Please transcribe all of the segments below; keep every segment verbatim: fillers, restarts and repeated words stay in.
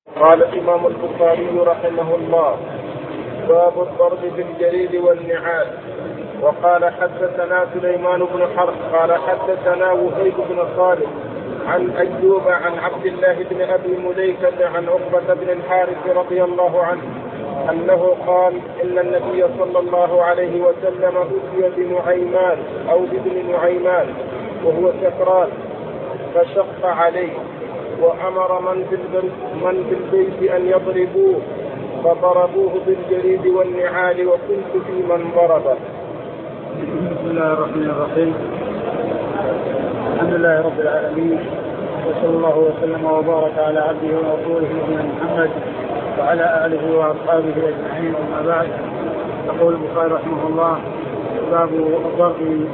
قال الإمام البخاري رحمه الله: باب الضرب بالجريد والنعال. وقال حدثنا سليمان بن حرب قال حدثنا وهيب بن خالد عن أيوب عن عبد الله بن أبي مليكة عن عقبة بن الحارث رضي الله عنه أنه قال: إن النبي صلى الله عليه وسلم أتي بنعيمان أو بابن نعيمان وهو سكران فشق عليه وأمر من في من في البيت أن يضربوه فضربوه بالجريد والنعال وكنت في من ضربه. بسم الله الرحمن الرحيم. الحمد لله رب العالمين، وصلى الله وسلم وبارك على عبده ورسوله نبينا محمد وعلى آله وأصحابه أجمعين، أما بعد. يقول البخاري رحمه الله: باب الضرب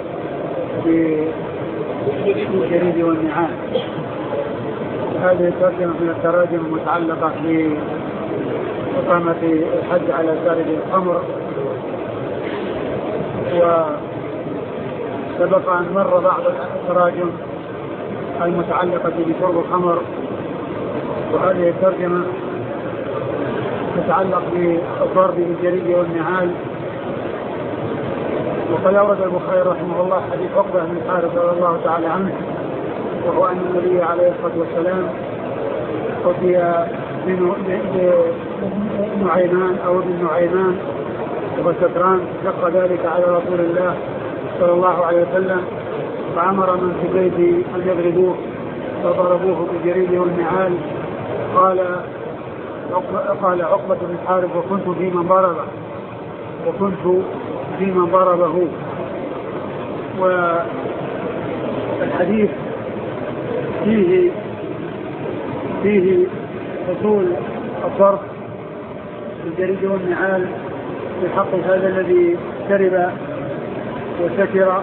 بالجريد والنعال. هذه ترجمة من التراجم المتعلقة بإقامة الحد على شارب الخمر، وسبق أن مر بعض التراجم المتعلقة بشرب الخمر، وهذه الترجمة تتعلق بالضرب بالجريد والنعال. وقد أورد البخاري رحمه الله حديث عقبة بن الحارث رضي الله تعالى عنه، وهو أن النبي عليه الصلاة والسلام أتي بنعيمان أو ابن نعيمان وهو سكران، شق ذلك على رسول الله صلى الله عليه وسلم، فأمر من في البيت أن يضربوه فضربوه بالجريد والنعال. قال قال عقبة بن الحارث: وكنت في من ضربه وكنت في من ضربه. والحديث فيه فيه حصول الضرب بالجريد والنعال في حق هذا الذي شرب وسكر.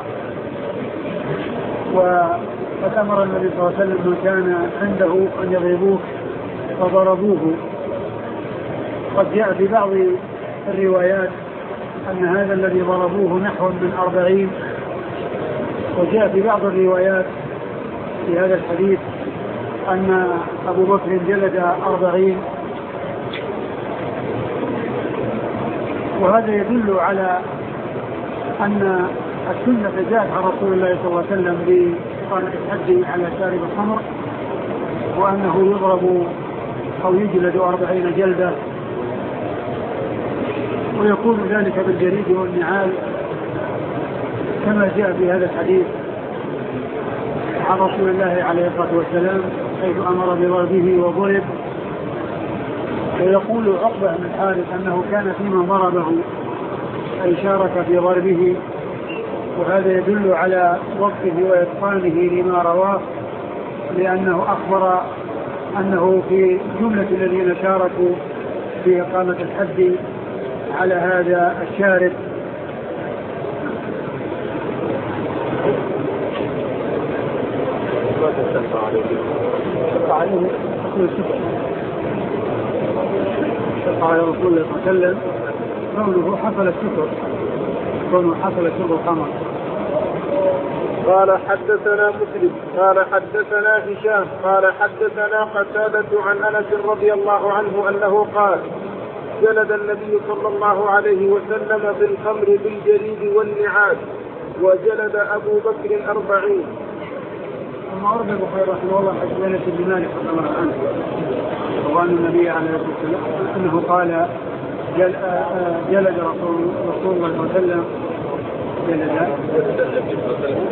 وقد أمر النبي صلى الله عليه وسلم من كان عنده أن يضربوه فضربوه. قد جاء في بعض الروايات أن هذا الذي ضربوه نحو من أربعين، وجاء في بعض الروايات في هذا الحديث أن أبو بكر جلد أربعين. وهذا يدل على أن السنة جاءت عن رسول الله صلى الله عليه وسلم بإقامة الحد على شارب الخمر، وأنه يضرب أو يجلد أربعين جلدة، ويكون ذلك بالجريد والنعال كما جاء في هذا الحديث عن رسول الله عليه الصلاة والسلام، حيث أمر بضربه وضرب. ويقول عقبة بن الحارث أنه كان في من ضربه أي شارك في ضربه، وهذا يدل على وقفه وإتقانه لما رواه، لأنه أخبر أنه في جملة الذين شاركوا في إقامة الحد على هذا الشارب. شق عليه شق على رسول الله صلى الله عليه وسلم كونه حصل الشكر كونه حصل شرب الخمر. قال حدثنا مسلم قال حدثنا هشام قال حدثنا قتادة عن أنس رضي الله عنه أنه قال: جلد النبي صلى الله عليه وسلم بالخمر بالجريد والنعال، وجلد أبو بكر أربعين. ثم أورد البخاري رحمه الله حديث أنس بن مالك رضي الله عنه، وأن النبي عليه الصلاة والسلام أنه قال: جل جلد رسول رسول الله صلى الله عليه وسلم جلد جلد النبي صلى الله عليه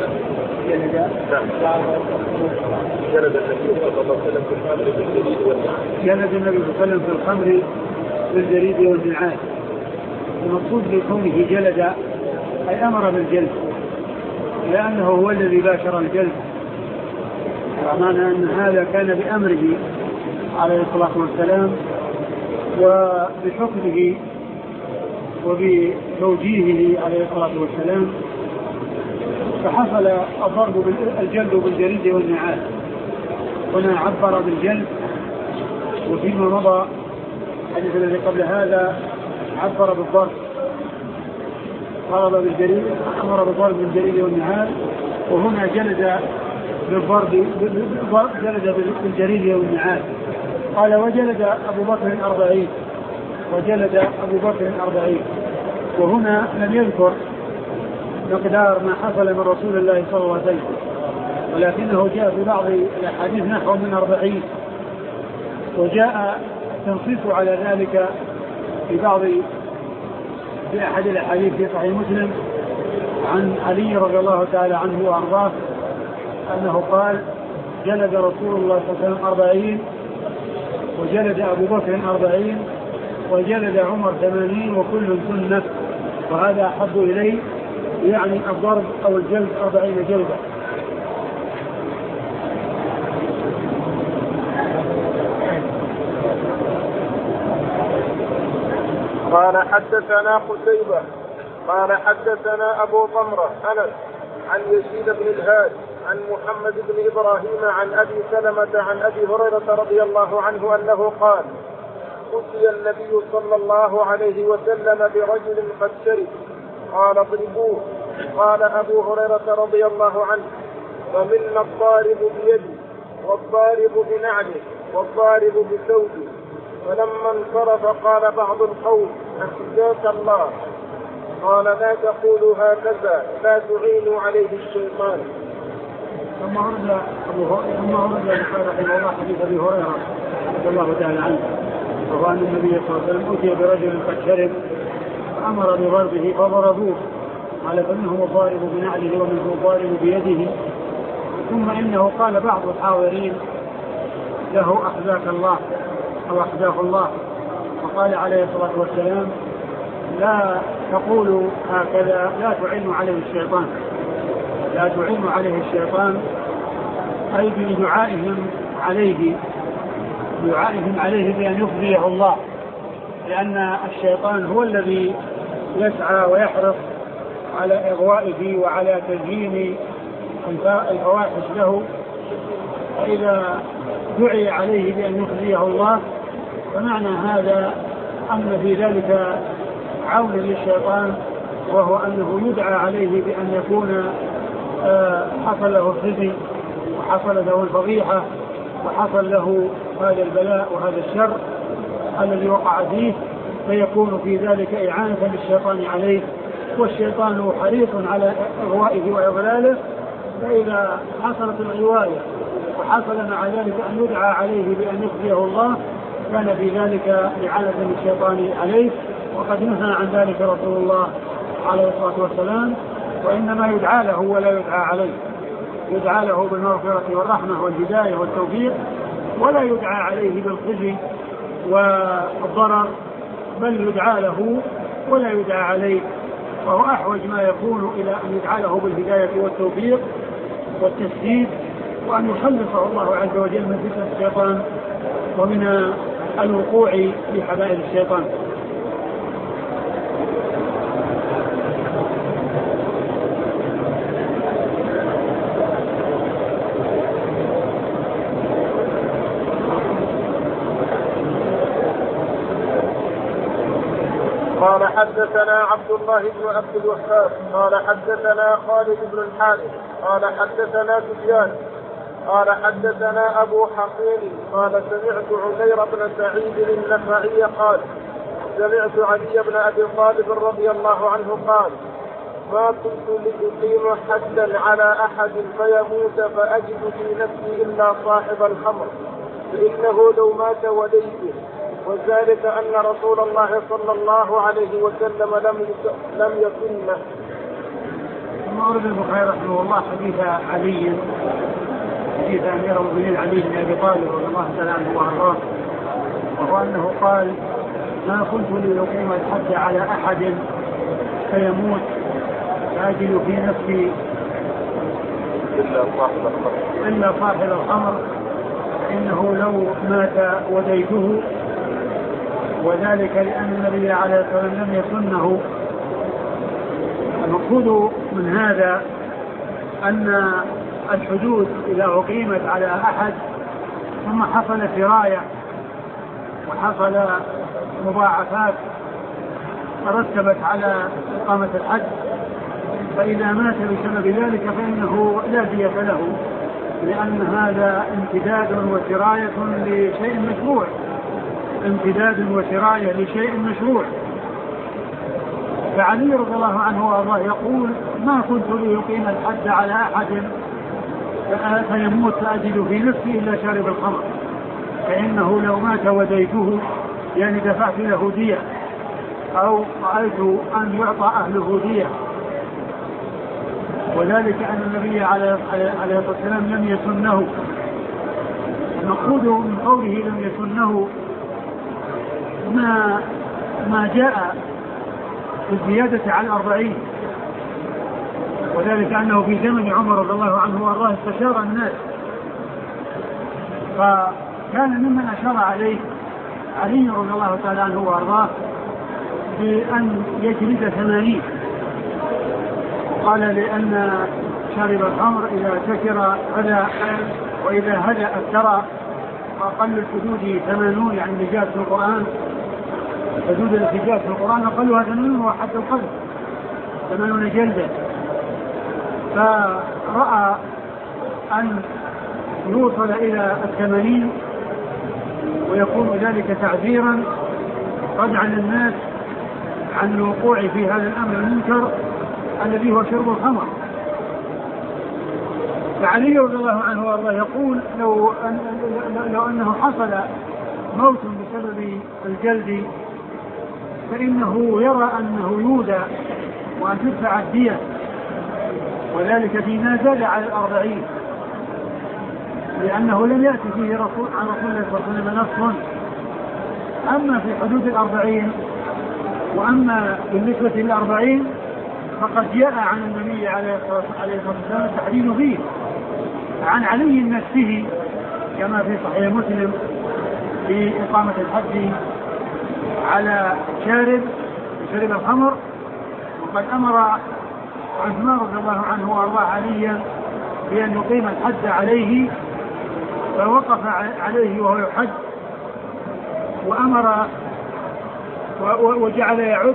وسلم في الخمر بالجريد والنعال. جلد النبي صلى الله عليه وسلم في الخمر بالجريد والنعال. المقصود بكونه جلد أي أمر بالجلد، لأنه هو الذي باشر الجلد، ومعنى أن هذا كان بأمره عليه الصلاة والسلام وبحكمه وبتوجيهه عليه الصلاة والسلام، فحصل الضرب بالجلد بالجريد والنعال. هنا عبر بالجلد، وفيما مضى الحديث الذي قبل هذا عبر بالضرب، ضرب بالجريد، أمر بالضرب بالجريد والنعال. وهنا جلد بالضرب جلد بالجريد والنعال. قال وجلد أبو بكر أربعين وجلد أبو بكر أربعين. وهنا لم يذكر مقدار ما حصل من رسول الله صلى الله عليه وسلم، ولكنه جاء في بعض الأحاديث نحو من أربعين، وجاء تنصيص على ذلك في بعض في أحد الأحاديث في صحيح مسلم عن علي رضي الله تعالى عنه وأرضاه أنه قال جلد رسول الله صلى الله عليه وسلم أربعين، وجلد أبو بكر أربعين، وجلد عمر ثمانين، وكل سنة، وهذا أحب إليه يعني الضرب أو الجلد أربعين جلدة. قال حدثنا قتيبة قال حدثنا أبو ضمرة أنس عن يزيد بن الهاد عن محمد بن إبراهيم عن أبي سلمة عن أبي هريرة رضي الله عنه أنه قال أتي النبي صلى الله عليه وسلم برجل قد شرب قال اضربوه. قال أبو هريرة رضي الله عنه فمنا الضارب بيده والضارب بنعله والضارب بثوبه. فلما انصرف قال بعض القوم أخزاك الله. قال لا تقولوا هكذا لا تعينوا عليه الشيطان. ثم ورد أبو هريرة رحمه الله حديث أبي هريرة رضي الله تعالى عنه وهو أن النبي صلى الله عليه وسلم أتي برجل قد شرب فأمر بضربه فضربوه. قال فمنهم الضارب بنعله ومنهم الضارب بيده. ثم إنه قال بعض الحاضرين له أخزاك الله أو أخزاك الله. وقال عليه الصلاة والسلام لا تقولوا هكذا لا تعينوا عليه الشيطان لا تعينوا عليه الشيطان أي بدعائهم عليه دعائهم عليه بأن يخزيه الله، لأن الشيطان هو الذي يسعى ويحرص على إغوائه وعلى تزيين الفواحش له. فإذا دعي عليه بأن يخزيه الله فمعنى هذا أن في ذلك عون للشيطان، وهو أنه يدعى عليه بأن يكون حصل له الخزي وحصل له الفضيحة وحصل له هذا البلاء وهذا الشر الذي وقع فيه، فيكون في ذلك إعانة للشيطان عليه، والشيطان حريص على إغوائه وإضلاله. فإذا حصلت الغواية وحصل مع ذلك أن يدعى عليه بأن يخزيه الله كان في ذلك إعانة للشيطان عليه، وقد نهى عن ذلك رسول الله عليه الصلاة والسلام. وإنما يدعى له ولا يدعى عليه، يدعى له بالمغفرة والرحمة والهداية والتوفيق، ولا يدعى عليه بالخزي والضرر، بل يدعى له ولا يدعى عليه. وهو أحوج ما يكون إلى أن يدعى له بالهداية والتوفيق والتسديد، وأن يخلصه الله عز وجل من فتنة الشيطان ومن الوقوع في حبائل الشيطان. قال حدثنا عبد الله بن عبد الوهاب قال حدثنا خالد بن الحارث قال حدثنا سفيان قال حدثنا أبو حقيل قال سمعت عمير بن سعيد النخعي قال سمعت علي بن أبي طالب رضي الله عنه قال ما كنت لأقيم حدا على أحد فيموت فأجد في نفسي إلا صاحب الخمر فإنه لو مات وليته، وذلك أن رسول الله صلى الله عليه وسلم لم لم يكن. ثم ورد البخاري رحمه الله حديث علي حديث أمير المؤمنين علي بن أبي طالب رضي الله تعالى عنه وأرضاه، وهو أنه قال ما كنت لأقيم الحد على أحد فيموت فأجد في نفسي إلا صاحب الخمر إلا صاحب الخمر إنه لو مات وديته، وذلك لأن النبي عليه الصلاة والسلام لم يسنه. المقصود من هذا أن الحدود إذا أقيمت على أحد ثم حصل سراية وحصل مضاعفات ترتبت على إقامة الحد، فإذا مات بسبب ذلك فإنه لا دية له لأن هذا امتداد وسراية لشيء مشروع، امتداد وسراية لشيء مشروع. فعلي رضي الله عنه وارضاه يقول: ما كنت لأقيم الحد على أحد فيموت فأجد في نفسي إلا شارب الخمر، فإنه لو مات وديته يعني دفعت له دية أو رأيت أن يعطى أهله دية. وذلك أن النبي عليه الصلاة والسلام لم يسنه. المقصود من قوله لم يسنه ما ما جاء بالزيادة على الأربعين، وذلك أنه في زمن عمر رضي الله عنه وارضاه استشار الناس، فكان ممن أشار عليه علي رضي الله تعالى عنه وارضاه بأن يجلد ثمانين. قال: لأن شارب الخمر إذا سكر هدى، وإذا هدى أفترى، وأقل الحدود ثمانون، يعني اللي جاءت في القرآن حدود التي جاءت في القرآن أقلها ثمانون وحد القذف ثمانون جلدة. فرأى أن يوصل إلى الثمانين ويكون ذلك تعذيرا ردعا للناس عن الوقوع في هذا الأمر المنكر الذي هو شرب الخمر. فعلي رضي الله عنه وارضاه يقول: لو, أن لو أنه حصل موت بسبب الجلد فإنه يرى أنه يودى وأن تدفع الدية، وذلك فيما زاد على الأربعين، لأنه لم يأتي فيه رسول عن رسول الله صلى الله عليه وسلم نص. أما في حدود الأربعين وأما بالنسبة للأربعين فقد جاء عن النبي عليه الصلاة والسلام التحديد فيه عن علي نفسه كما في صحيح مسلم في إقامة الحد على شارب شرب الخمر. وقد أمر عثمان رضي الله عنه وارضاه عليا بأن يقيم الحد عليه، فوقف عليه وهو يحد وأمر وجعل يعد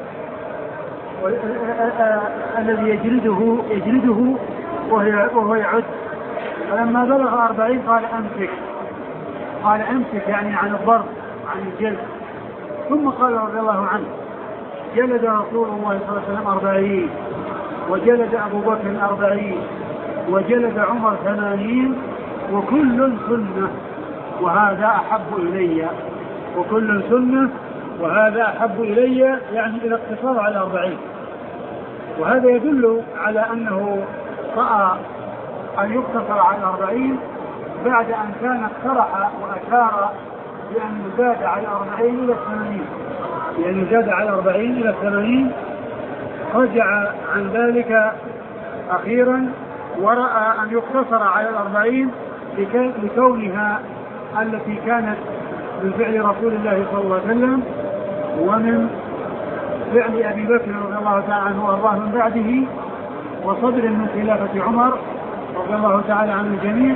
الذي يجلده يجلده وهو يعد. فلما بلغ أربعين قال: أمسك قال أمسك يعني عن الضرب عن الجلد. ثم قال رضي الله عنه: جلد رسول الله صلى الله عليه وسلم أربعين، وجلد أبو بكر أربعين، وجلد عمر ثمانين، وكل سنة وهذا أحب إلي، وكل سنة وهذا أحب إلي، يعني إلى اقتصار على أربعين. وهذا يدل على أنه رأى أن يقتصر على أربعين بعد أن كان اقترح وأشار بأن يزاد على أربعين إلى الثمانين، لأن يزاد على أربعين إلى الثمانين. رجع عن ذلك أخيرا ورأى أن يقتصر على الأربعين لكونها التي كانت من فعل رسول الله صلى الله عليه وسلم ومن فعل أبي بكر رضي الله تعالى عنه وارضاه من بعده، وصدر من خلافة عمر رضي الله تعالى عن الجميع.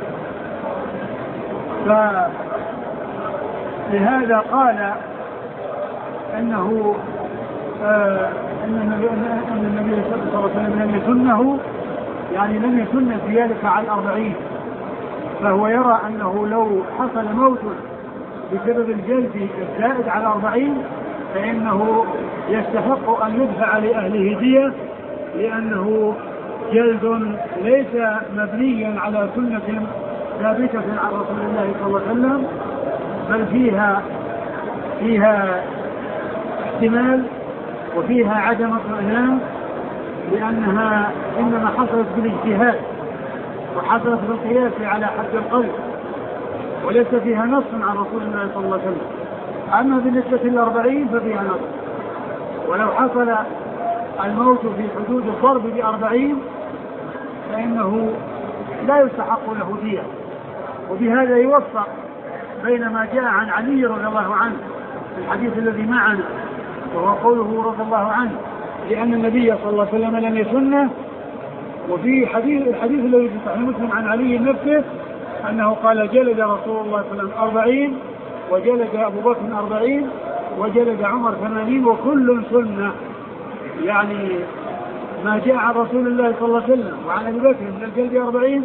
فلهذا قال أنه آه أن النبي صلى الله عليه وسلم لم يسنه، يعني لم يسن زيادة على الأربعين. فهو يرى أنه لو حصل موت بسبب الجلد الزائد على الأربعين فإنه يستحق أن يدفع لأهله دية، لأنه جلد ليس مبنيا على سنة ثابتة عن رسول الله صلى الله عليه وسلم، بل فيها فيها احتمال وفيها عدم اطمئنان، لأنها إنما حصلت بالاجتهاد وحصلت بالقياس على حد القلب، وليس فيها نص عن رسول الله صلى الله عليه وسلم. أما بالنسبة للأربعين ففيها نص، ولو حصل الموت في حدود الضرب بأربعين فإنه لا يستحق له دية. وبهذا يوفق بين ما جاء عن علي رضي الله عنه في الحديث الذي معنا، وهو قوله رضي الله عنه لأن النبي صلى الله عليه وسلم لم يسنه، وفي حديث الحديث الذي في صحيح مسلم عن علي نفسه أنه قال: جلد رسول الله صلى الله عليه وسلم أربعين، وجلد أبو بكر أربعين، وجلد عمر ثمانين، وكل سنة، يعني ما جاء عن رسول الله صلى الله عليه وسلم وعن أبي بكر من الجلد أربعين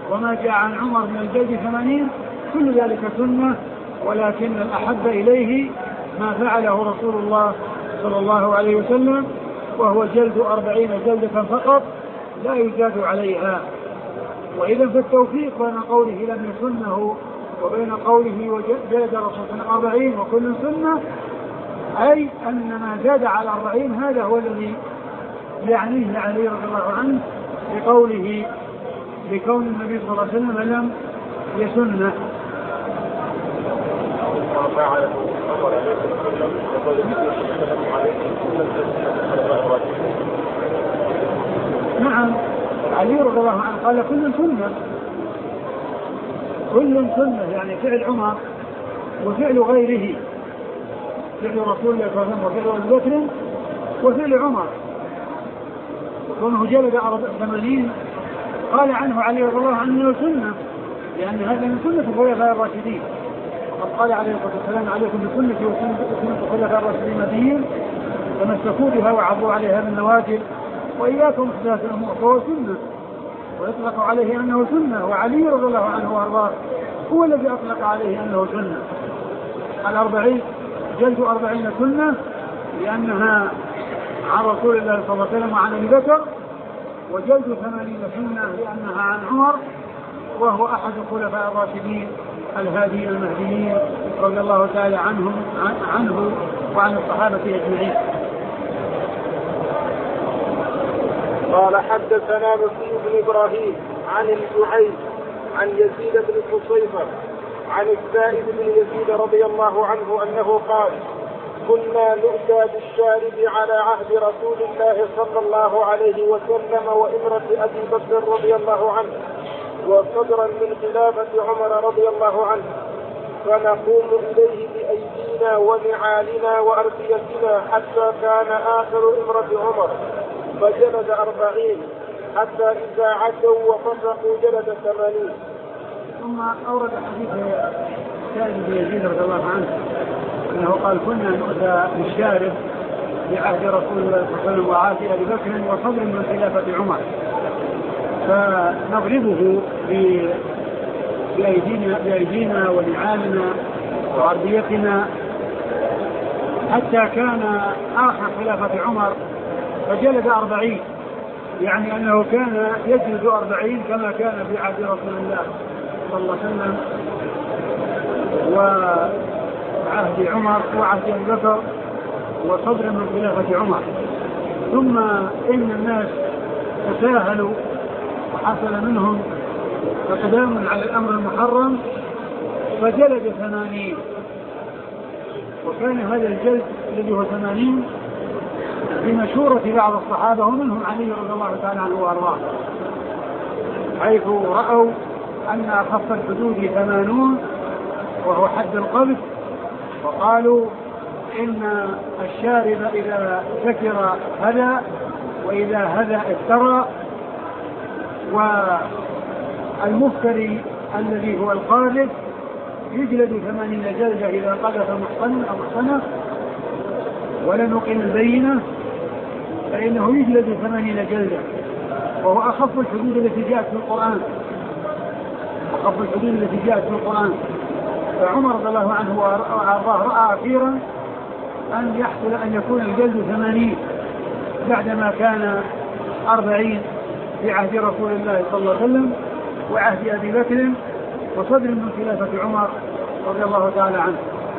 وما جاء عن عمر من الجلد ثمانين كل ذلك سنة، ولكن الأحب إليه ما فعله رسول الله صلى الله عليه وسلم، وهو جلد أربعين جلدة فقط لا يزاد عليها. وإذا فالتوفيق بين قوله لم يسنه وبين قوله وجلد رسول أربعين وكل سنة، أي أن ما زاد على أربعين هذا هو الذي يعنيه علي رضي الله عنه بقوله بكون النبي صلى الله عليه وسلم لم يسنه. نعم علي رضي الله عنه قال كل سنة، كل سنة يعني فعل عمر وفعل غيره، فعل رسول الله صلى الله عليه وسلم وفعل أبي بكر وفعل عمر، وكونه جلد ثمانين قال عنه علي رضي الله عنه سنة، لأن هذا من سنة الخلفاء الراشدين. وقد قال عليه الصلاة والسلام عليكم بسنتي وسنة الخلفاء الراشدين المهديين تمسكوا بها وعضوا عليها بالنواجذ وإياكم محدثات الأمور، فهو سنة ويطلق عليه أنه سنة، وعلي رضي الله عنه وأرضاه هو الذي أطلق عليه أنه سنة. الأربعين جلد أربعين سنة لأنها عن رسول الله صلى الله عليه وسلم وعن أبي بكر، وجلد ثمانين سنة لأنها عن عمر وهو أحد الخلفاء الراشدين الهادي المهديين رضي الله تعالى عنهم عنه وعن الصحابة أجمعين. قال حدثنا مسلم بن إبراهيم عن الجعيد عن يزيد بن قصيفة عن السائب بن يزيد رضي الله عنه أنه قال كنا نؤتى بالشارب على عهد رسول الله صلى الله عليه وسلم وإمرة أبي بكر رضي الله عنه وصدرا من خلافة عمر رضي الله عنه، فنقوم إليه بأيدينا ونعالنا وأرديتنا حتى كان آخر إمرة عمر فجلد أربعين حتى إذا عدوا وفسقوا جلد ثمانين. ثم أورد حديث سائب بن يزيد رضي الله عنه أنه قال كنا نؤتى بالشارب بعهد رسول الله صلى الله عليه وسلم وعهد أبي بكر وصدر من خلافة عمر، فنضربه بأيدينا, بأيدينا ونعالنا وأرديتنا حتى كان آخر خلافة عمر فجلد أربعين، يعني أنه كان يجلد أربعين كما كان في عهد رسول الله صلى الله عليه وسلم وعهد عمر وعهد أبي بكر وصدر من خلافة عمر. ثم إن الناس تساهلوا وحصل منهم اقدام على الأمر المحرم فجلد ثمانين، وكان هذا الجلد الذي هو ثمانين بمشورة بعض الصحابة ومنهم علي رضي الله تعالى عنه وأرضاه، حيث رأوا أن أخف الحدود ثمانون وهو حد القذف، وقالوا إن الشارب إذا سكر هدى وإذا هدى افترى، والمفتري الذي هو القاذف يجلد ثمانين جلدة إذا قذف محصنا أو محصنة ولم يقم البينة فإنه يجلد ثمانين جلدة، وهو أخف الحدود التي جاءت في القرآن، أخف الحدود التي جاءت في القرآن. فعمر رضي الله عنه وأرضاه رأى أخيرا أن يحصل أن يكون الجلد ثمانين بعدما كان أربعين في عهد رسول الله صلى الله عليه وسلم وعهد أبي بكر وصدر من خلافة عمر رضي الله تعالى عنه.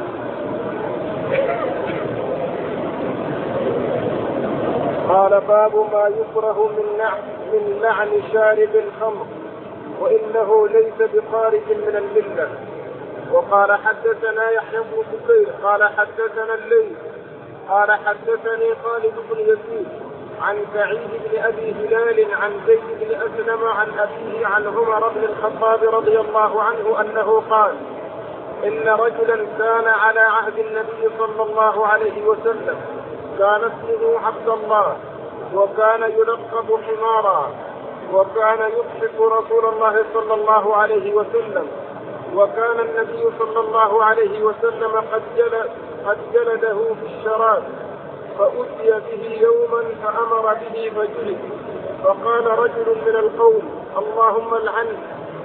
قال باب ما يكره من لعن من لعن شارب الخمر وإنه ليس بخارج من الملة. وقال حدثنا يحيى بن بكير قال حدثنا الليث قال حدثني خالد بن يزيد عن سعيد بن أبي هلال عن زيد بن أسلم عن أبيه عن عمر بن الخطاب رضي الله عنه أنه قال إن رجلا كان على عهد النبي صلى الله عليه وسلم كان اسمه عبد الله وكان يلقب حمارا وكان يضحك رسول الله صلى الله عليه وسلم، وكان النبي صلى الله عليه وسلم قد جلد قد جلده في الشراب، فأتي به يوما فأمر به فجلد، فقال رجل من القوم اللهم العنه،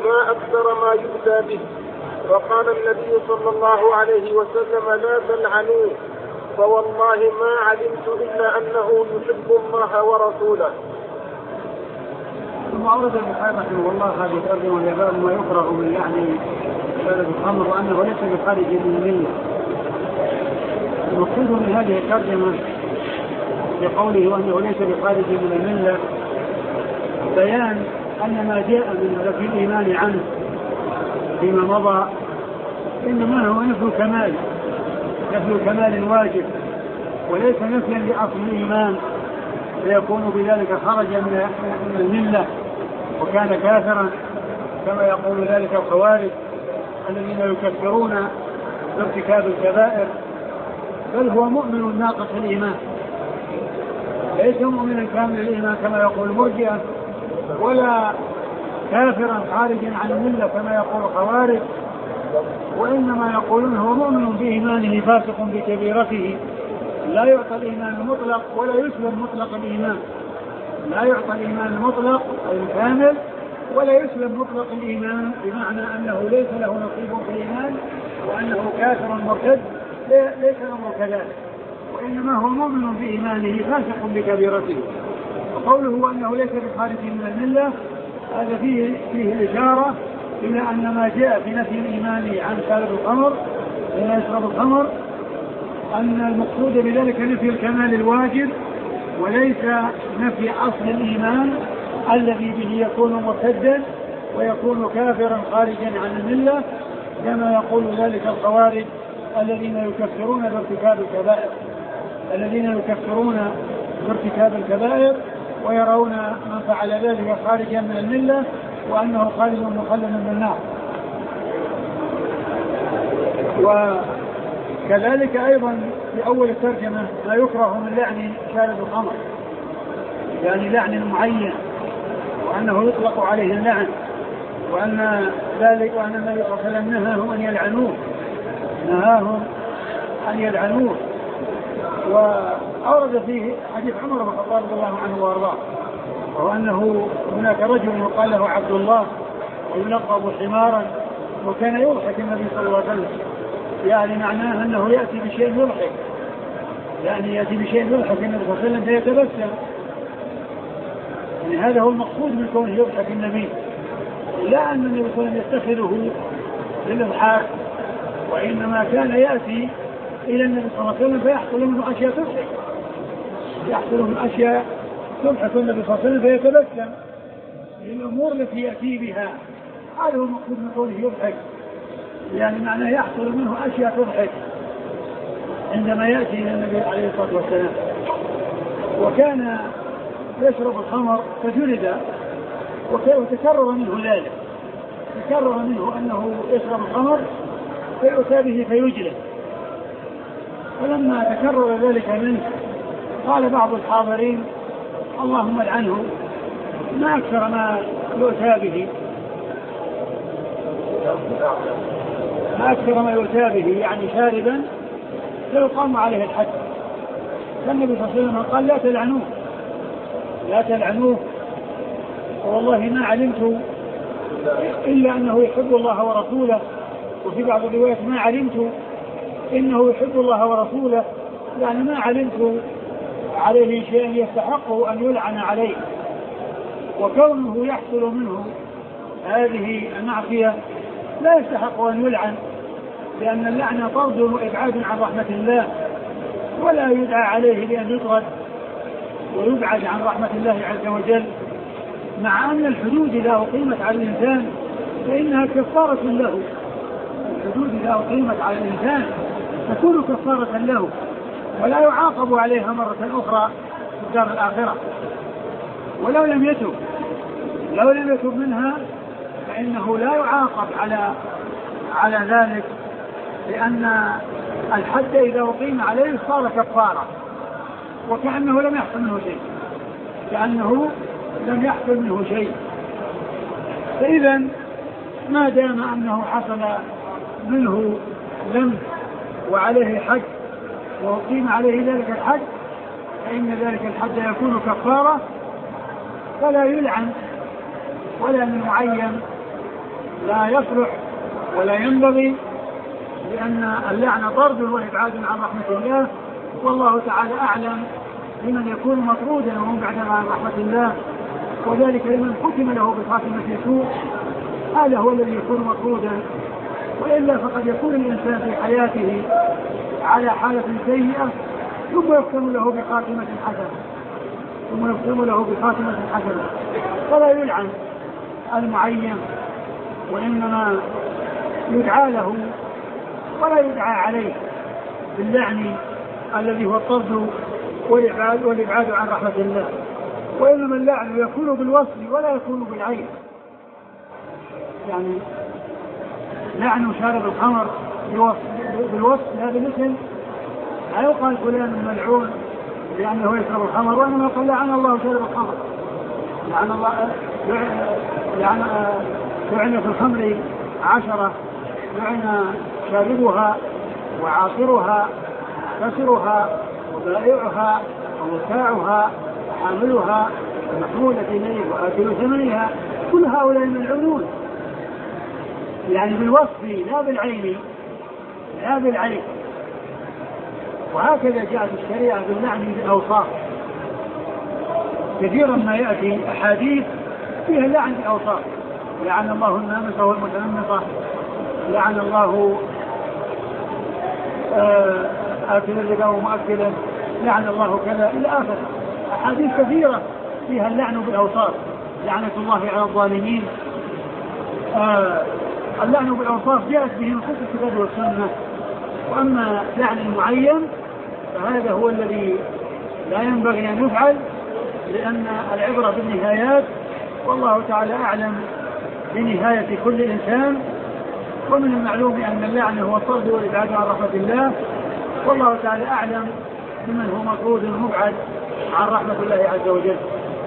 ما أكثر ما يؤتى به. وقال النبي صلى الله عليه وسلم لا تلعنوه فوالله ما علمت إلا أنه يحب الله ورسوله. ثم أورد البخاري رحمه الله هذه الترجمة والباب ما يكره من لعن شارب الخمر وأنه ليس بخارج من الملة. المقصود من هذه الترجمة بقوله وأنه ليس بخارج من الملة بيان أن ما جاء من نفي الإيمان عنه فيما مضى إنما هو نفي كمال نفي كمال واجب وليس نفيا لأصل الإيمان فيكون بذلك خرجا من الملة وكان كافرا كما يقول ذلك الخوارج الذين يكفرون بارتكاب الكبائر، بل هو مؤمن ناقص الإيمان ليس مؤمنا كامل الإيمان كما يقول المرجئة ولا كافرا خارجا عن الملة كما يقول الخوارج، وإنما يقولون هو مؤمن بإيمانه فاسق بكبيرته لا يعطى الإيمان المطلق ولا يسلم مطلق الإيمان، لا يعطى الإيمان المطلق الكامل ولا يسلم مطلق الإيمان بمعنى أنه ليس له نصيب في الإيمان وأنه كافر مرتد ليس الأمر كذلك، وإنما هو مؤمن بإيمانه فاسق بكبيرته. وقوله أنه ليس بخارج من الملة هذا فيه, فيه الإشارة إلى أن ما جاء في نفي الإيمان عن شارب الخمر ولا يشرب الخمر أن المقصود بذلك نفي الكمال الواجب وليس نفي أصل الإيمان الذي به يكون مرتدا ويكون كافرا خارجا عن الملة كما يقول ذلك الخوارج الذين يكفرون بارتكاب الكبائر الذين يكفرون بارتكاب الكبائر ويرون من فعل ذلك خارجا من الملة وأنه خالد مخلد بالنار. وكذلك أيضا في أول الترجمة ما يكره من لعن شارب الخمر يعني لعن معين وأنه يطلق عليه اللعن وأن ذلك وأن النبي صلى الله عليه وسلم نهاهم أن يلعنوه نهاهم أن يلعنوه. وأورد فيه حديث عمر بن الخطاب رضي الله عنه وأرضاه وهو أنه هناك رجل يقال له عبد الله ويلقب حمارا وكان يضحك النبي صلى الله عليه وسلم يعني معناه أنه يأتي بشيء يضحك يعني يأتي بشيء يضحك النبي صلى الله عليه وسلم فيتبسم يعني هذا هو المقصود من كونه يضحك النبي لا أن النبي صلى الله عليه وسلم يتخذه للإضحاك وإنما كان يأتي إلى النبي صلى الله عليه وسلم فيحصل منه أشياء تضحك يحصل من أشياء تضحك النبي صلى الله عليه وسلم فيتبسم للأمور التي يأتي بها هذا هو المقصود من كونه يضحك يعني معناه يحصل منه أشياء تضحك عندما يأتي إلى النبي عليه الصلاة والسلام. وكان يشرب الخمر فجلد وتكرر منه ذلك تكرر منه أنه يشرب الخمر فيؤتى به فيجلد. فلما تكرر ذلك منه قال بعض الحاضرين اللهم العنه ما أكثر ما يؤتى به ما أكثر ما يؤتى به يعني شاربا فيقام عليه الحد. فالنبي صلى الله عليه وسلم قال لا تلعنوه لا تلعنوه والله ما علمت إلا أنه يحب الله ورسوله وفي بعض الروايات ما علمت إنه يحب الله ورسوله يعني ما علمت عليه شيء يستحق أن يلعن عليه. وكونه يحصل منه هذه المعصية لا يستحق أن يلعن لأن اللعنة طرد وإبعاد عن رحمة الله ولا يدعى عليه بأن يطرد ويبعد عن رحمة الله عز وجل مع أن الحدود إذا أقيمت على الإنسان فإنها كفارة له. الحدود إذا أقيمت على الإنسان تكون كفارة له ولا يعاقب عليها مرة أخرى في الدار الآخرة ولو لم يتب لو لم يتب منها فإنه لا يعاقب على على ذلك لأن الحد إذا أقيم عليه صار كفارة وكأنه لم يحصل منه شيء كأنه لم يحصل منه شيء. فإذا ما دام أنه حصل منه ذنب وعليه حد وأقيم عليه ذلك الحد فإن ذلك الحد يكون كفارة فلا يلعن ولا من معين لا يصلح ولا ينبغي، لأن اللعن طرد وإبعاد عن رحمة الله، والله تعالى أعلم لمن يكون مطرودا ومبعدا عن رحمة الله، وذلك لمن ختم له بخاتمة سوء، هذا هو الذي يكون مطرودا. وإلا فقد يكون الإنسان في حياته على حالة سيئة ثم يختم له بخاتمة حسنة ثم يختم له بخاتمة حسنة فلا يلعن المعين، وإنما يدعى له ولا يدعى عليه باللعن الذي هو الطرد والإبعاد, والإبعاد عن رحمة الله. وإنما اللعن يكون بالوصف ولا يكون بالعين. يعني لعن شارب الخمر بالوصف هذا مثل لا يقال فلان ملعون لأنه يشرب الخمر، وإنما يقول لعن الله شارب الخمر، لعن الله لعن لعن في الخمر عشرة، لعن شاربها وعاصرها كسرها وبائعها ومتاعها وحاملها ومحمولة إليه وآكل ثمنها، كل هؤلاء ملعونون، يعني بالوصف لا بالعين لا بالعين. وهكذا جاءت الشريعة باللعن بالأوصاف، كثيرا ما يأتي أحاديث فيها اللعن بالأوصاف، لعن الله النامصة والمتنمصة، لعن الله آكل الربا ومؤكله، لعن الله كذا إلى آخر أحاديث كثيرة فيها اللعن بالأوصاف، لعنة الله على الظالمين. آه اللعن بالأوصاف جاءت به نصوص الكتاب والسنة. وأما لعن المعين فهذا هو الذي لا ينبغي أن يفعل، لأن العبرة بالنهايات، والله تعالى أعلم بنهاية كل إنسان. ومن المعلوم أن اللعن هو الطرد والإبعاد عن رحمة الله، والله تعالى أعلم بمن هو مطرود ومبعد عن رحمة الله عز وجل.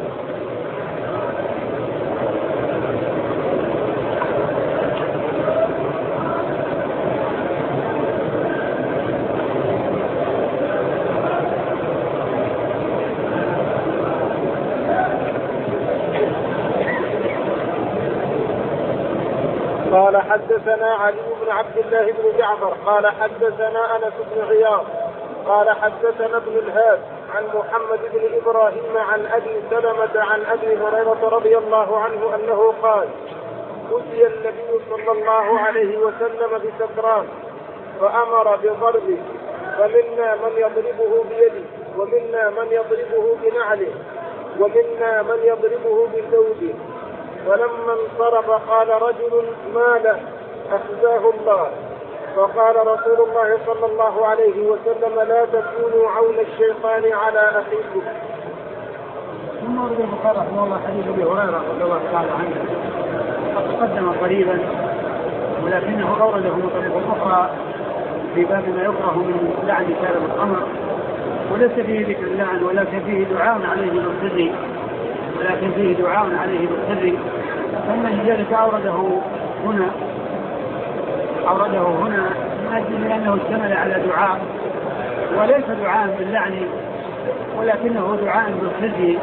قال حدثنا علي بن عبد الله بن جعفر قال حدثنا أنس بن عياض قال حدثنا ابن الهاد عن محمد بن إبراهيم عن أبي سلمة عن أبي هريرة رضي الله عنه أنه قال: أتي النبي صلى الله عليه وسلم بسكران فأمر بضربه، فمنا من يضربه بيده ومنا من يضربه بنعله ومنا من يضربه بثوبه. فلما انصرف قال رجل: ما له؟ أخزاه الله. فقال رسول الله صلى الله عليه وسلم: لا تكونوا عون الشيطان على أخيكم. ثم ورد البخاري رحمه الله حديث أبي هريرة رضي الله تعالى عنه قد تقدم قريبا، ولكنه أورده من طريق أخرى في باب ما يكره من لعن شارب الخمر، وليس فيه ذكر اللعن، ولكن فيه دعاء عليه بالسر ولكن فيه دعاء عليه بالسر فمن ذلك أورده هنا أورده هنا من أجل أنه اشتمل على دعاء، وليس دعاء باللعن ولكنه دعاء بالسر.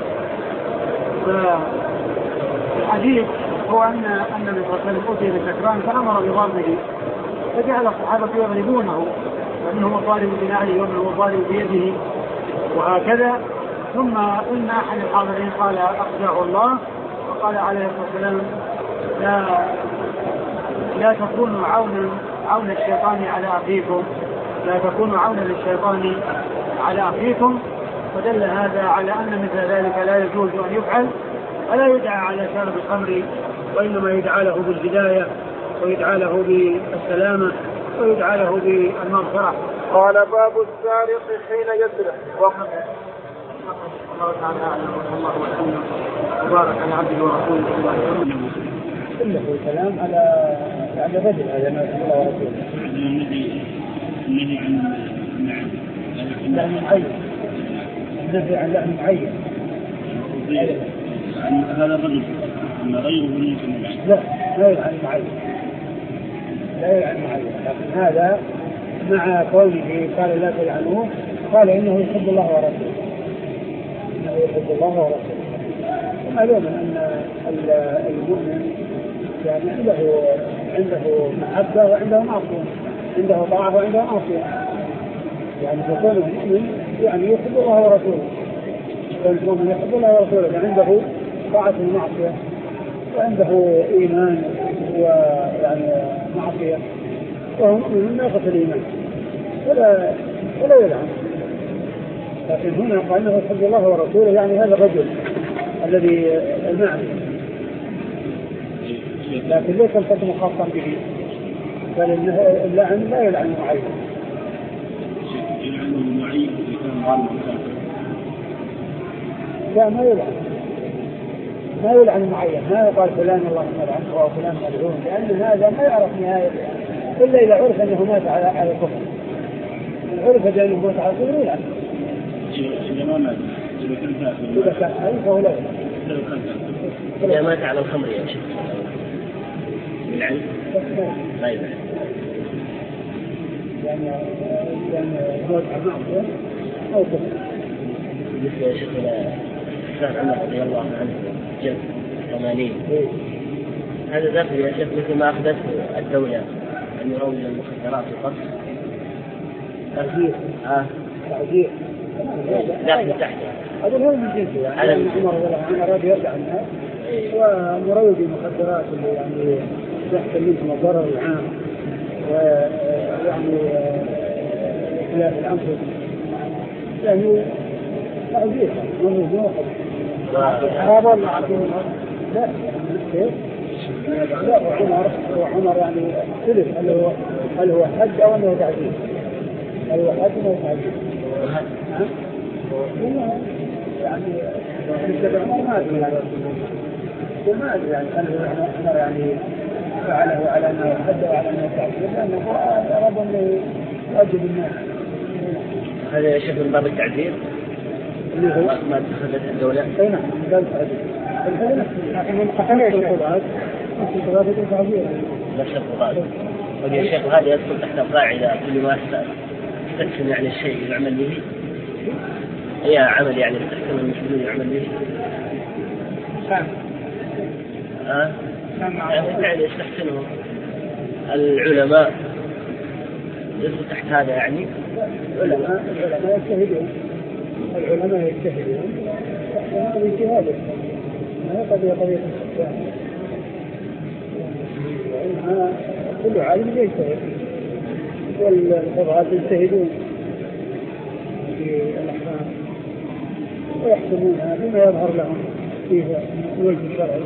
فالحديث هو أن أن النبي صلى الله عليه وسلم أتي بالسكران فأمر بضربه، فجعل الصحابة يضربونه، ومنهم الضارب بنعله ومنهم الضارب بيده وهكذا. ثم إن أحد الحاضرين قال: أخزاه الله. وقال عليه الصلاة والسلام: لا لا تكونوا عونا عون الشيطان على أخيكم لا تكونوا عونا للشيطان على أخيكم. ودل هذا على أن مثل ذلك لا يجوز أن يفعل، ولا يدعى على شارب الخمر، وإنما يدعى له بالهداية ويدعى له بالسلامة ويدعى له بالمغفرة. قال: باب السارق حين يسرق. الله تعالى أعلم، وصلى الله وسلم وبارك على عبده ورسوله صلى الله عليه وسلم. إلا هو الكلام على على الرجل هذا ما صلى الله عليه وسلم. النهي النهي عن لعن معين، النهي عن لعن معين. عن هذا الرجل أما غيره ممكن لا لا يلعن معين لا يلعن معين، لكن هذا مع قوله قال لا تلعنوه قال إنه يحب الله ورسوله إنه يحب الله ورسوله. ومعلوم أن المؤمن يعني عنده عنده محبة وعنده معصية، عنده طاعة وعنده معصية. يعني يكون المؤمن يعني يحب الله ورسوله، كان المؤمن يحب الله ورسوله، يعني عنده طاعة ومعصية وعنده إيمان ويعني معصية، وهو مؤمن ناقص الإيمان فلا فلا يلعن. لكن هنا قال انه يحب الله ورسوله، يعني هذا الرجل الذي المعنى، لكن ليس الحكم خاصا به، بل اللعن لا يلعن معين. يلعن المعين إذا كان ظالما كافرا؟ لا، ما يلعن، ما يلعن معين، ما يقال فلان الله يلعنه أو فلان ملعون، لأن هذا ما يعرف نهاية إلا إذا عرف أنه مات على الكفر. عرف بأنه مات على الكفر يلعن. إذا ما مات إذا كان كافر إذا كان حي فهو لا يلعن. إذا مات على الخمر يا شيخ يلعن؟ لا يلعن. يعني يعني موت على المعصية أو كفر. بالنسبة يا شيخ إلى إحسان عمر رضي الله عنه جلد ثمانين، هذا داخل يا شيخ مثل ما أخذته الدولة أن يروج المخدرات القتل. تعزير آه تعزير داخل تحت هذا هو من جنسه. يعني عمر رضي الله عنه رضي يرجع عنها ومروج المخدرات اللي يعني يحصل منهم الضرر العام ويعني لا الأنفس، يعني تعزير من حرام ولا عدوم؟ لا كيف؟ لا وعمر وعمر يعني اختلف هل هو هل هو حد أو أنه تعزير؟ هل هو حد أو تعزير؟ يعني ما أدري ما أدري يعني هل هو يعني فعله على أنه حد أو على أنه تعزير، لأنه أراد أن يؤدب الناس. هذا يا شيخ من باب التعزير اللي هو ما اتخذت الدولة. أي نعم من باب التعزير، لكن من قتل القضاء نفس القضاء يكون تعزير نفس القضاء. يا شيخ هذا يدخل تحت قاعدة كل ما تحسن يعني الشيء يعمل به، هي عمل يعني تحسن المسلمين يعمل به. سام ها؟ يعني فعل يستحسنه العلماء يدخل تحت هذا يعني. العلماء العلماء يجتهدون العلماء يجتهدون هذا اجتهاد، ما هي قضية قضية الاستحسان. كل عالم يجتهد والقضاة يجتهدون في الأحكام ويحكمونها بما يظهر لهم فيه الوجه الشرعي.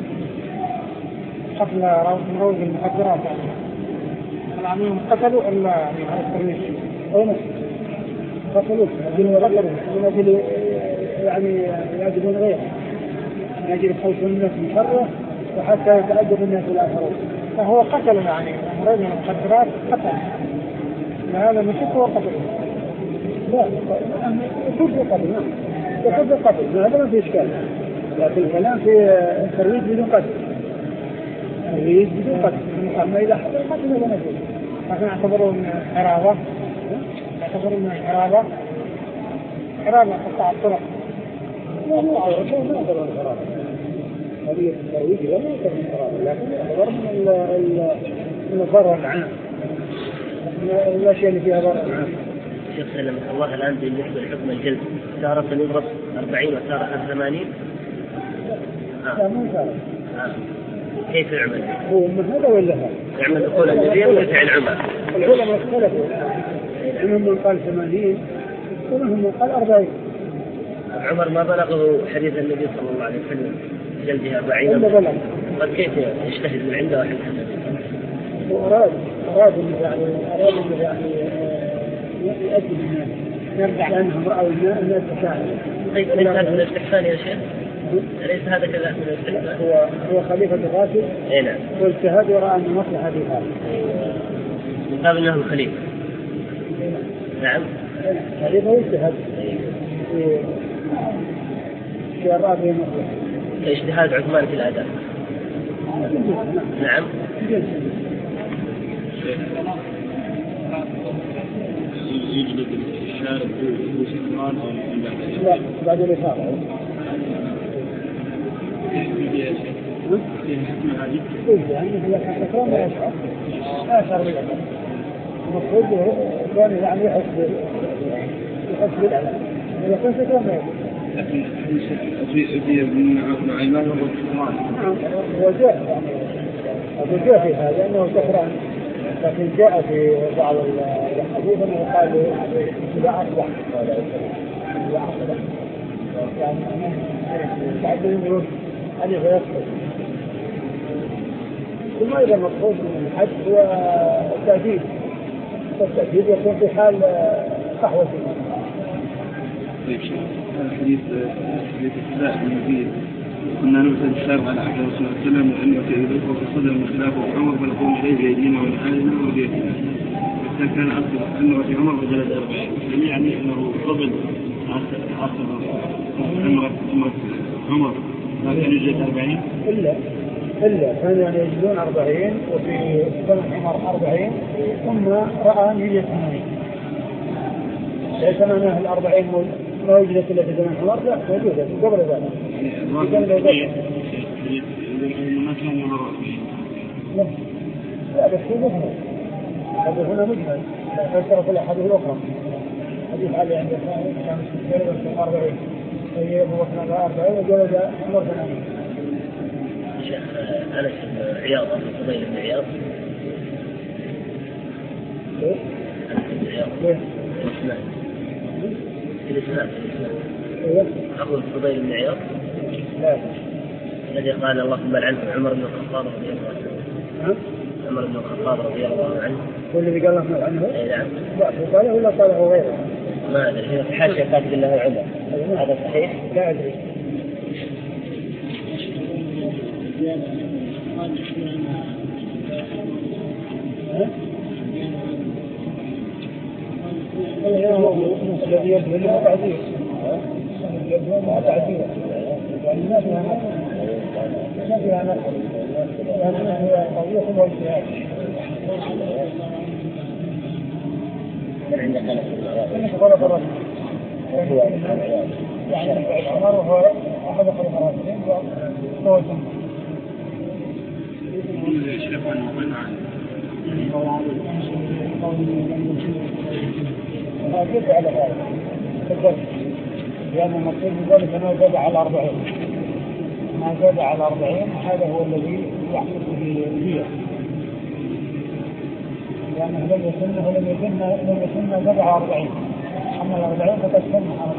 قتل مروج المخدرات يعني العميم قتلوا إلا يعني على الترويج أو قتلوا من قتلوا من أجل يعني يعجبون غيره، من أجل خوف الناس من شره وحتى يتأدب الناس الآخرون. فهو قتل يعني مروج المخدرات قتل، هذا مش هو قتل. لا يكون قتل، يكون قتل، هذا ما في إشكال، لكن الكلام في الترويج بدون قتل. الترويج بدون قتل، أما إذا حصل قتل هذا نفسه. لكن اعتبروا من حرابة، اعتبروا من حرابة حرابة قطع الطرق. لا لا ما يعتبر من حرابة، هذه الترويج لا يعتبر من حرابة، لكن يعتبر من من الضرر العام، الأشياء اللي فيها ضرر عام. شيخ سلم الله الآن بالنسبة لحكم الجلد تارة يضرب أربعين وتارة ثمانين. لا مو تارة. كيف يعمل؟ هو من هذا ولا هذا؟ يعمل دخول النبي ولا فعل عمى؟ العلماء اختلفوا، منهم من قال ثمانين ومنهم من قال أربعين. عمر ما بلغه حديث النبي صلى الله عليه وسلم جلده أربعين. إلا بلغ. قد كيف يجتهد من عنده واحد حسن؟ وأراد أراد يعني أراد يعني يؤدي الناس يرجع لأنهم رأوا الناس تساعد. ليس هذا من الاستحسان يا شيخ؟ ليس هذا كذا من الاستحسان؟ هو هو خليفة الراشد. إيه نعم. واجتهد ورأى أن مصلحة في هذا. من باب أنه الخليفة. نعم. خليفة واجتهد في في رأى به مصلحة. كاجتهاد عثمان في الأداء. نعم. يجلد الشارب هو سكران أو لا بعد الإفاضة. يعني إذا كان سكران لا يشعر لا يشعر بالألم. المقصود كونه يعني يحس يحس بالألم. إذا كان سكران لا يشعر. لكن في في من عينه والسكران. نعم وجاء وجاء في هذا أنه سكران، لكن جاء في بعض الحديث أنه قال إذا أصبح إذا أصبح يعني بعدين يقول ألف يصبح. ثم إذا المقصود من الحج هو التأكيد، والتأكيد يكون في حال قهوة. طيب شيخ الحديث حديث السلاء النبي كنا نؤتى الشارع على عهد رسول الله صلى الله عليه وسلم وأن يذكر في صدر من خلافه عمر فنقوم إليه بأيدينا ونحالنا وبيدنا حتى كان أصبح أنه في عمر وجلد أربعين، يعني أنه قبل عصر عمر عمر ما كان يجلد أربعين إلا إلا كانوا يعني يجلدون أربعين وفي سنة عمر أربعين ثم رأى أن يجلد ثمانين. ليس معناه الأربعين ما يجلد إلا في زمن عمر، لا موجودة قبل ذلك. لا لا بس هو مجمل، هذا هنا مجمل لا تذكر كل أحد الأخرى. حديث علي عند الثاني كان في أربعين هي أبو بكر أربعين وجلد عمر ثمانين. شيخ أنس بن عياض أبو فضيل بن عياض إيه؟ أنس بن عياض إيه؟ الإسلام الإسلام إيه؟ أبو فضيل بن عياض لا الذي قال اللهم لعنه عمر بن الخطاب رضي الله عنه. عمر بن الخطاب رضي الله عنه هو الذي قال الله عنه؟ أي نعم. لا قاله ولا قاله غيره؟ ما أدري، هي في حاشية كاتب له عمر، هذا صحيح؟ لا أدري. الذي يبدو له تعذير، الذي يبدو له تعذير، يعني ما فيها نقل، ما فيها نقل، لأنها هي قضية واجتهاد. من عندك أنس غلط الرجل، يعني عمر وهو أحد خلفاء الراشدين وهو سنة. يشرف عنه وين عنه هذا على هذا بالضبط، لأن المقصود بذلك ما زاد على أربعين، ما زاد على أربعين هذا هو الذي يحدث به البيع، لأنه لم يسنه ولم يسنه لم يسنه زاد على أربعين، أما الأربعين فقد سنه على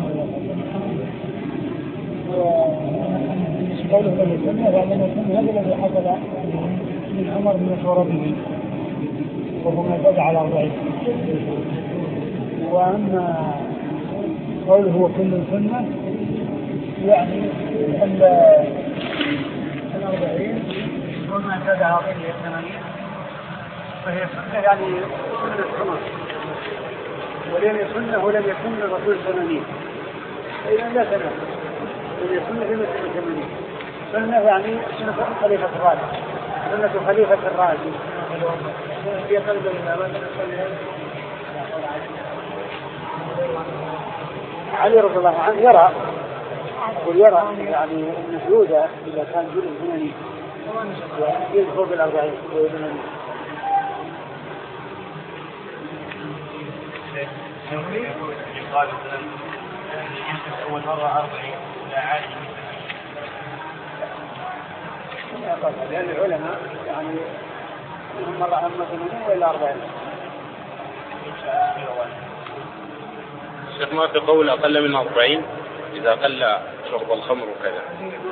قوله لم يسنه لأنه يسنه هذا الذي حصل من عمر بن الخطاب وهو ما زاد على أربعين. وأما قوله هو كل سنة يعني أن الأربعين وما زاد على الثمانين فهي سنة يعني سنة عمر، ولم يسنه ولم يكن الرسول ثمانين، إذا لا سنة لم يسنه في مثل ثمانين. سنة يعني سنة خليفة الراشد، سنة خليفة الراشد في قلب الإمامات. علي رضي الله عنه يرى يقول يرى يعني أن جلوده إذا كان جلد ثمانين يدخل بالأربعين وثمانين. يقال مثلا أول مرة أربعين لا عادي، لأن العلماء يعني منهم مرة أما ثمانين وإلا أربعين. الشيخ ما في قول أقل من أربعين إذا قل شرب الخمر وكذا؟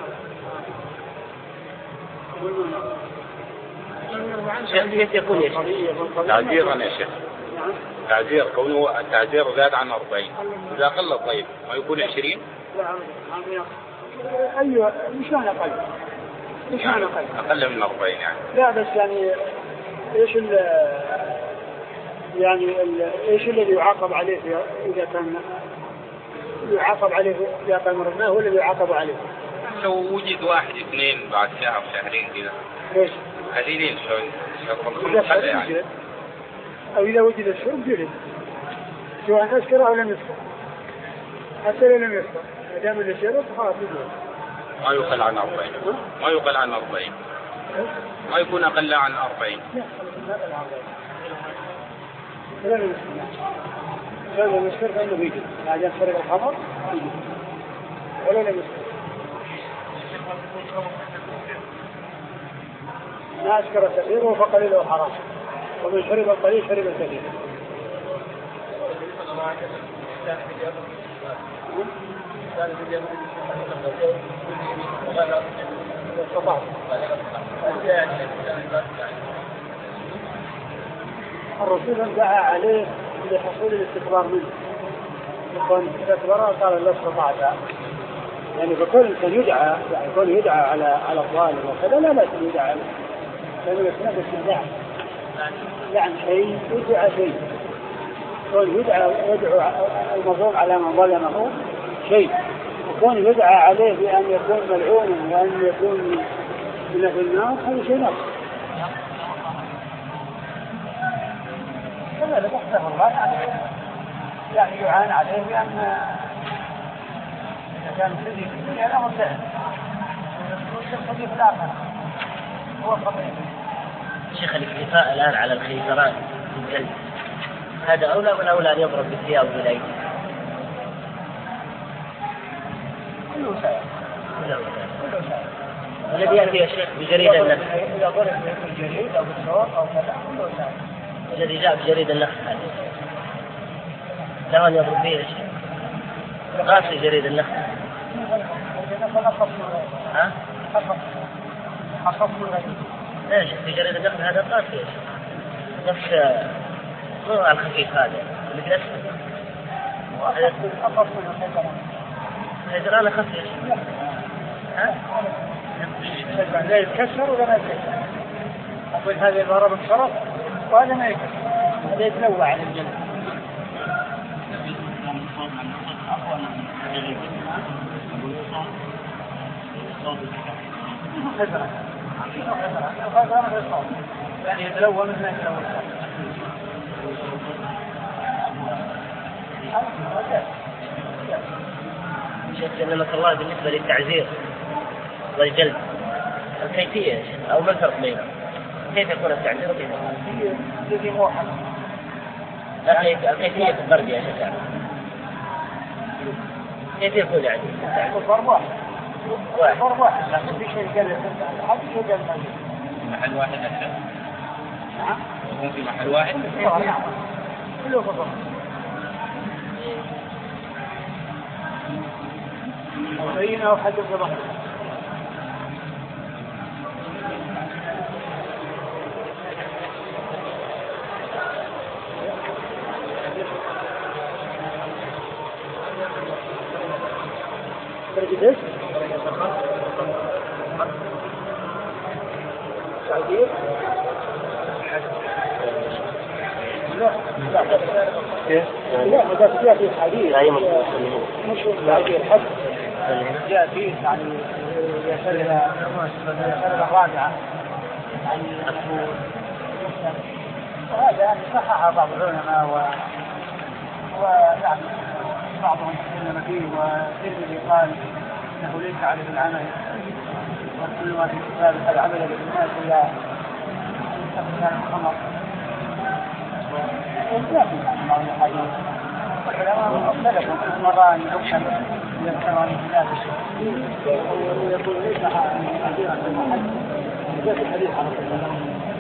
شيخ كيف يكون يا شيخ؟ تعزيرا يا شيخ، تعزير كونه التعزير زاد عن أربعين، إذا قل طيب ما يكون عشرين؟ أيوة مش معنى أقل، مش معنى أقل أقل من أربعين يعني. لا بس يعني إيش ال يعني ال إيش الذي يعاقب عليه إذا كان يعاقب عليه إذا كان مرض، ما هو الذي يعاقب عليه؟ لو وجد واحد اثنين بعد شهر شهرين كذا إيش؟ قليلين شوي شرب الخمر حل يعني. أو إذا وجد الشرب جلد سواء أسكر أو لم يسكر، حتى لو لم يسكر ما دام الشرب خلاص يجوز. ما يقل عن أربعين ما يقل عن أربعين ما يكون أقل عن أربعين. لا لا يسكر فإنه بيجي عشان فرق الخمر بيجي ولا لا يسكر ما أسكر كثيره فقليله حرام ومن شرب القليل شرب الكثير. الرسول دعا عليه لحصول الاستكبار منه يكون استكبر قال لا استطعت يعني بكل كان يدعى يعني كل يدعى على على الظالم وكذا لا لا يدعى لأنه يسمى باستدعاء يعني شيء يدعى شيء كون يدعى يدعو المظلوم على من ظلمه شيء وكون يدعى عليه بأن يكون ملعونا وأن يكون من أهل النار هذا شيء نقص. كذلك احتفظ الله يعني يعان عليه بأن إذا كان خزي في الدنيا لا مدعي والخزي في الآخرة هو الخطير. شيخ الاكتفاء الآن على الخيزران في الجلد هذا أولى من أولى أن يضرب بالثياب بالأيدي؟ كله سائل كله سائل. الذي يأتي يا شيخ بجريد النخل إذا ضرب بالجريد أو بالصوت أو كذا كله سائل. الذي جاء بجريد النخل هذا لا أن يضرب به يا شيخ قاسي جريد النخل ها؟ حصف من غيره لا يا شيخ في جريد النخل هذا قاسي يا شيخ نفس مو على الخفيف هذا اللي في الأسفل أخف من الحجران الحجران أخف يا شيخ ها؟ لا يتكسر ولا ما يتكسر أقول هذا الضرب انصرف وهذا ما يكسر هذا يتنوع على الجنة. يعني يتلون مثل ما يتلون شيخ سلمك الله بالنسبة للتعزير والجلد الكيفية أو ما الفرق بينهم؟ كيف يكون التعزير وكيف يكون؟ الكيفية في الضرب يا شيخ كيف يكون يعني؟ ضرب واحد ضرب واحد لكن في شيء قال حد شيء قال محل واحد أكثر نعم يكون في محل واحد كله ضرب بين أو حد الضرب درجة ايش؟ تعديل؟ لا لا لا هذا جاء فيه حديث مش تعديل حد جاء فيه يعني يسأل يسأل الراجعة عن الأصول وهذا يعني صحح بعض العلماء و ويعني بعضهم تكلم فيه والترمذي قال انه ليس عليه العمل وكل ما في كتاب العمل للناس الا كان الخمر وجاء في بعض الاحاديث والعلماء اختلفوا كل مره ان يحكم يذكر عن الناس ويقول ليس كثيرا في المحل جاء في الحديث عن الصلاه